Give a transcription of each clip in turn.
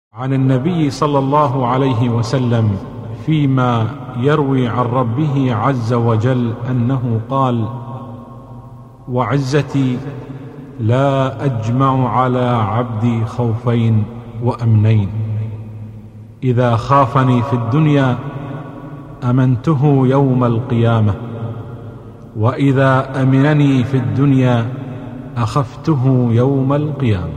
عن النبي صلى الله عليه وسلم فيما يروي عن ربه عز وجل أنه قال: وعزتي لا أجمع على عبدي خوفين وأمنين، إذا خافني في الدنيا أمنته يوم القيامة، وإذا أمنني في الدنيا أخفته يوم القيامة.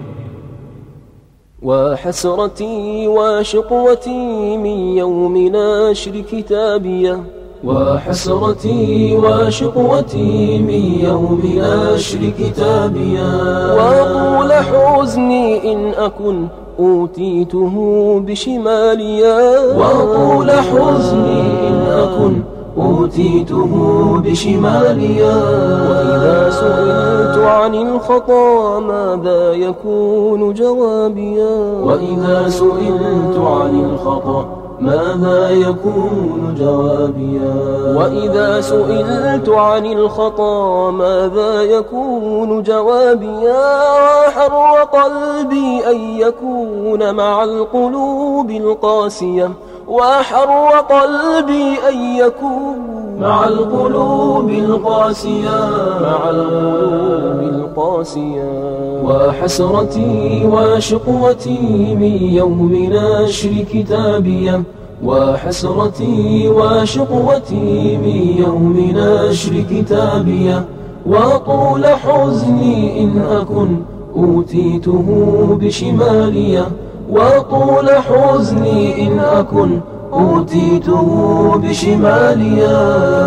وحسرتي وشقوتي من يوم نشر كتابيه، وحسرتي وشقوتي من يوم نشر كتابيه، وطول حزني إن أكن أوتيته بشماليا، وطول حزني إن أكن أوتيته بشماليا. وإذا سئلت عن الخطا ماذا يكون جوابيا، وإذا سئلت عن الخطا ماذا يكون جوابيا، وإذا سئلت عن الخطا ماذا يكون جوابيا. وحر قلبي أن يكون مع القلوب القاسية، وحر قلبي أن يكون مع القلوب القاسية، مع القلوب القاسية. وحسرتي وشقوتي من يوم نشر كتابيه، وحسرتي وشقوتي من يوم نشر كتابيه، وطول حزني إن أكن أوتيته بشماليه، وطول حزني إن أكن أوتيته بشماليا.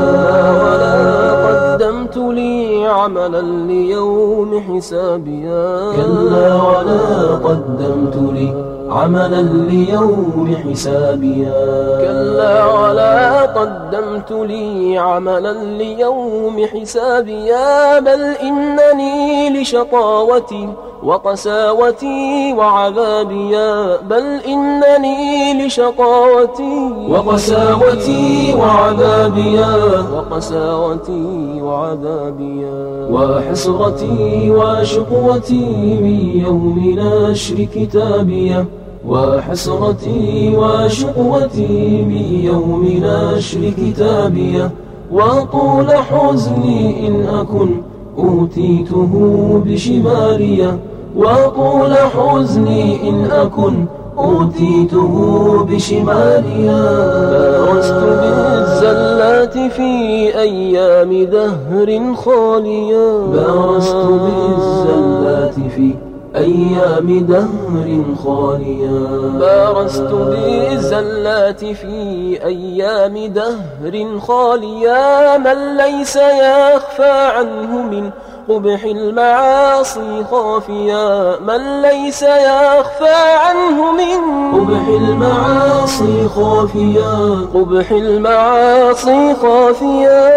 ولا قدمت لي عملا ليوم حسابيا، كلا ولا قدمت لي عملا ليوم حسابيا، كلا ولا قدمت لي عملا ليوم حسابيا. بل إنني لشقاوتي وقساوتي وعذابيا، بل إنني لشقاوتي وقساوتي وعذابيا، وقساوتي وعذابيا. وحسرتي وشقوتي من يوم نشر كتابيه، وحسرتي وشقوتي من يوم نشر كتابيه، وطول حزني إن أكن أوتيته بشماليه، وطول حزني إن أكن أوتيته بشماليا. بارزت بالزلات في أيام دهر خاليا، بارزت بالزلات في أيام دهر خاليا، بارزت بالزلات في أيام دهر خاليا. من ليس يخفى عنه من قبح المعاصي خافيا، من ليس يخفى عنه من قبح المعاصي خافيا، قبح المعاصي خافيا.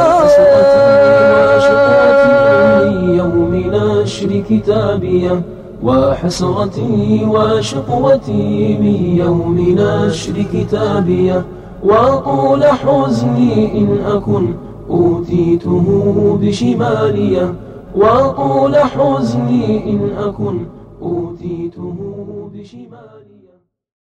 وحسرتي من يوم نشر كتابيه، وحسرتي وشقوتي من يوم نشر كتابيه، وطول حزني إن أكن أوتيته بشماليه، وطول حزني إن أكن أوتيته بشماليه.